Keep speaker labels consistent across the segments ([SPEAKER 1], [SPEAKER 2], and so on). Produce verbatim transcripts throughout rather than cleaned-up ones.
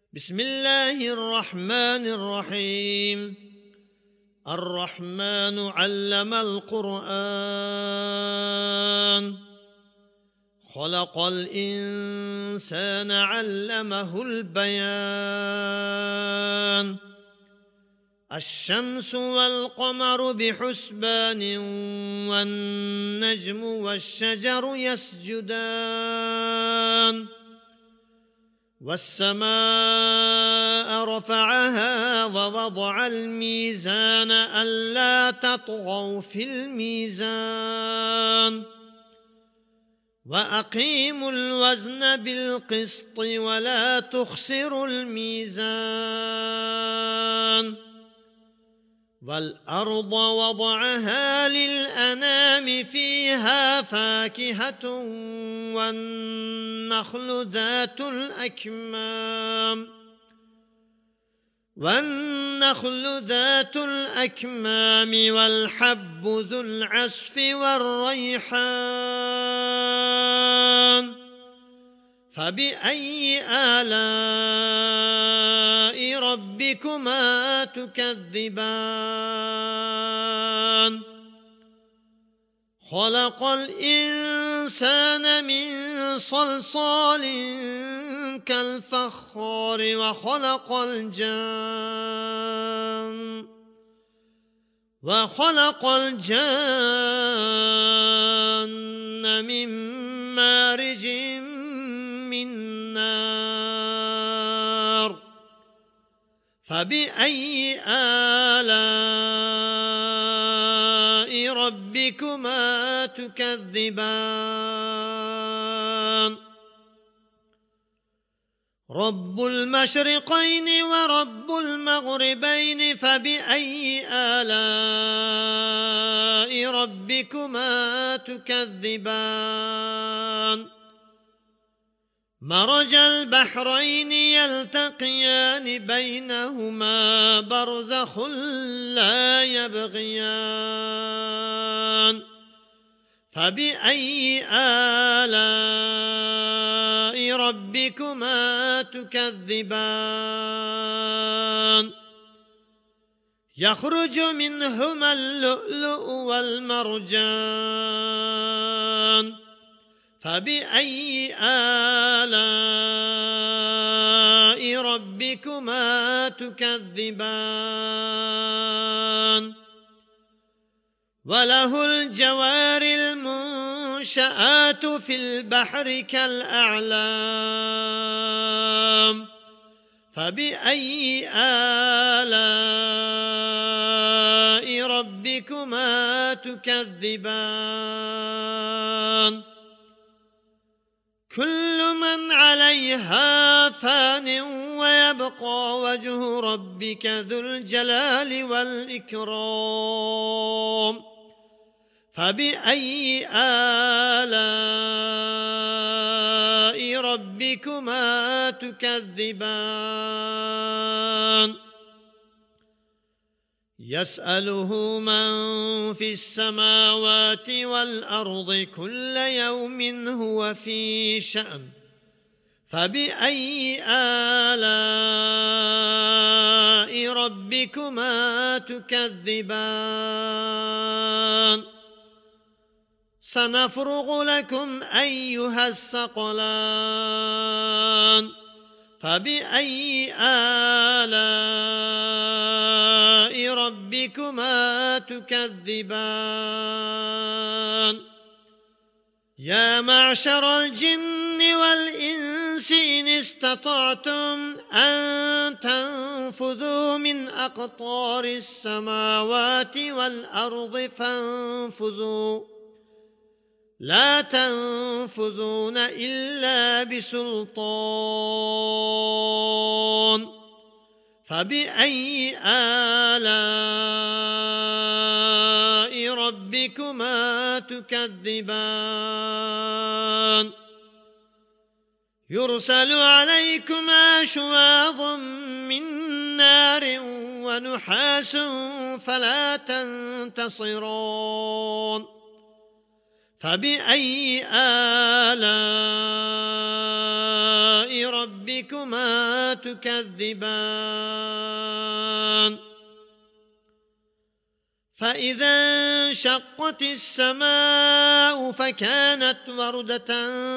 [SPEAKER 1] بسم الله الرحمن الرحيم. الرحمن علم القرآن، خلق الإنسان علمه البيان. الشمس والقمر بحسبان، والنجم والشجر يسجدان. والسماء رفعها ووضع الميزان ألا تطغوا في الميزان، وأقيموا الوزن بالقسط ولا تخسروا الميزان. والأرض وضعها للأنام، فيها فاكهة والنخل ذات الأكمام والنخل ذات الأكمام والحب ذو العصف والريحان. فبأي آلاء ربكما تكذبان؟ خلق الإنسان من صلصال كالفخار، وخلق الجان وخلق الجان من مارج من نار. فبأي آلاء ربكما تكذبان؟ رب المشرقين ورب المغربين، فبأي آلاء ربكما تكذبان؟ مرج البحرين يلتقيان، بينهما برزخ لا يبغيان. فبأي آلاء ربكما تكذبان؟ يخرج منهما اللؤلؤ والمرجان. فبأي آلاء ربكما تكذبان؟ وله الجوار المنشآت في البحر كالأعلام. فبأي آلاء ربكما تكذبان؟ كل من عليها فان، ويبقى وجه ربك ذو الجلال والإكرام. فبأي آلاء ربكما تكذبان؟ يسأله من في السماوات والأرض كل يوم هو في شأن. فبأي آلاء ربكما تكذبان؟ سنفرغ لكم أيها الثقلان. فبأي آلاء ربكما تكذبان؟ يا معشر الجن والإنس إن استطعتم أن تنفذوا من أقطار السماوات والأرض فانفذوا، لا تنفذون إلا بسلطان. فبأي آلاء ربكما تكذبان؟ يرسل عليكما شواظ من نار ونحاس فلا تنتصران. فبأي آلاء ربكما تكذبان فإذا انشقت السماء فكانت وردة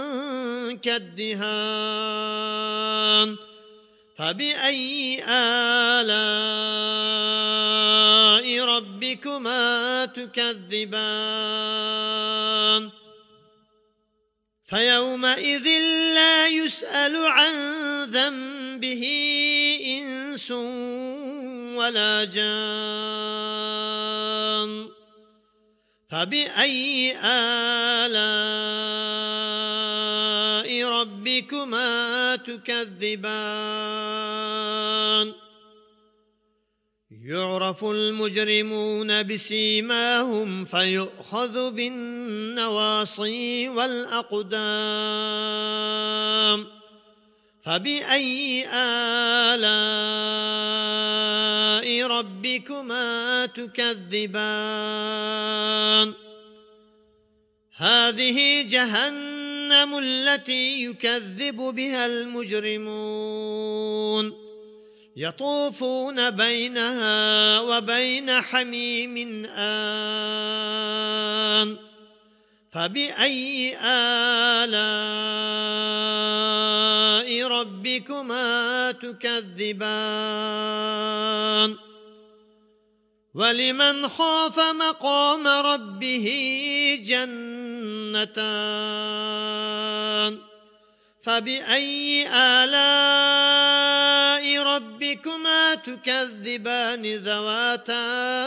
[SPEAKER 1] كالدهان فبأي آلاء ربكما تكذبان فيومئذ لا يسأل عن ذنبه إنس ولا جان فبأي آلاء ربكما تكذبان يعرف المجرمون بسيماهم فيؤخذ بالنواصي والأقدام فبأي آلاء ربكما تكذبان هذه جهنم التي يكذب بها المجرمون يطوفون بينها وبين حميم آن فبأي آلاء ربكما تكذبان ولمن خاف مقام ربه جنتان فبأي آلاء ربكما تكذبان ذواتا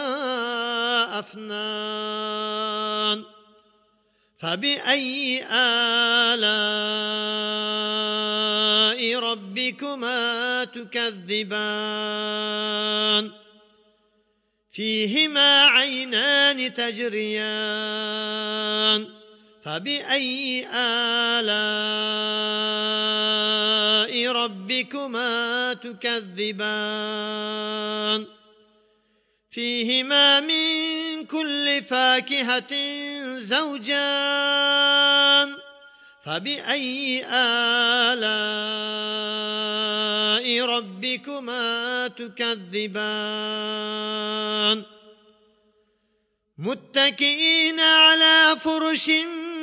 [SPEAKER 1] أفنان فبأي آلاء ربكما تكذبان فيهما عينان تجريان فبأي آلاء ربكما تكذبان فيهما من كل فاكهة زوجان فبأي آلاء ربكما تكذبان متكئين على فرش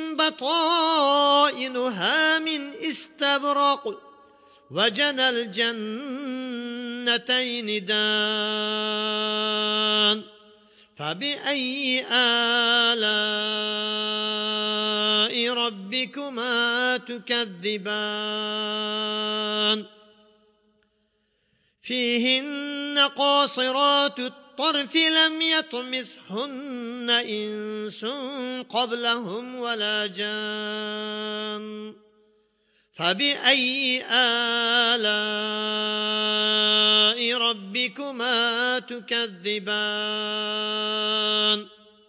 [SPEAKER 1] بطائنها من استبرق وجنى الجنتين دان فبأي آلاء ربكما تكذبان فيهن قاصرات الطرف لم يطمثهن إنس قبلهم ولا جان فبأي آلاء ربكما تكذبان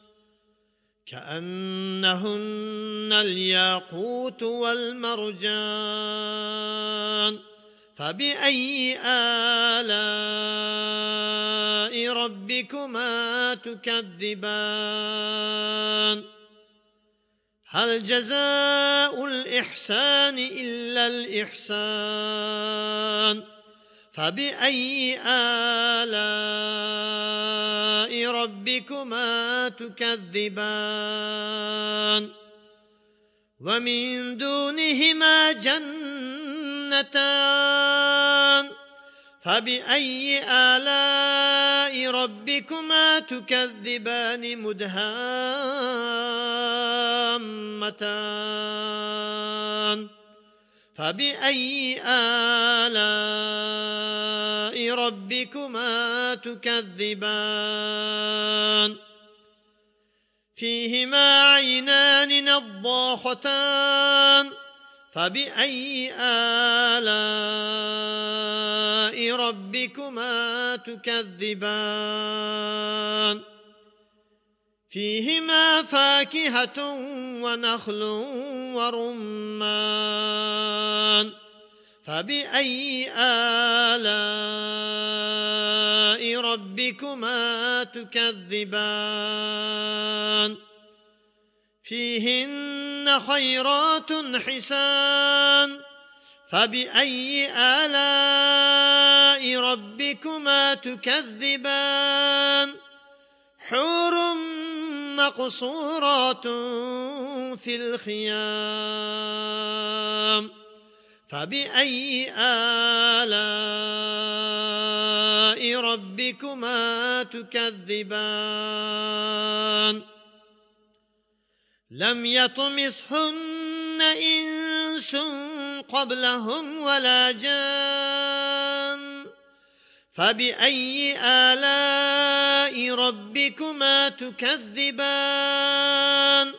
[SPEAKER 1] كأنهن الياقوت والمرجان فبأي آلاء ربكما تكذبان هل جزاء الإحسان إلا الإحسان فبأي آلاء ربكما تكذبان ومن دونهما جنتان فبأي آلاء ربكما تكذبان مدهامتان فبأي آلاء ربكما تكذبان فيهما عينان نضاختان فبأي آلاء ربكما تكذبان فيهما فاكهة ونخل ورمان فبأي آلاء ربكما تكذبان فيهن خيرات حسان فبأي آلاء ربكما تكذبان حور مقصورات في الخيام فبأي آلاء ربكما تكذبان لم يطمثهن إنس قبلهم ولا جان فبأي آلاء ربكما تكذبان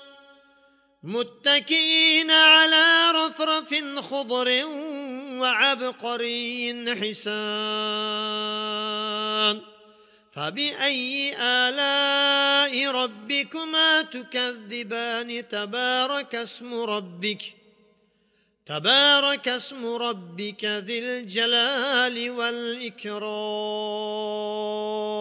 [SPEAKER 1] متكئين على رفرف خضر وعبقري حسان فبأي آلاء ربكما تكذبان تبارك اسم ربك تبارك اسم ربك ذي الجلال والإكرام.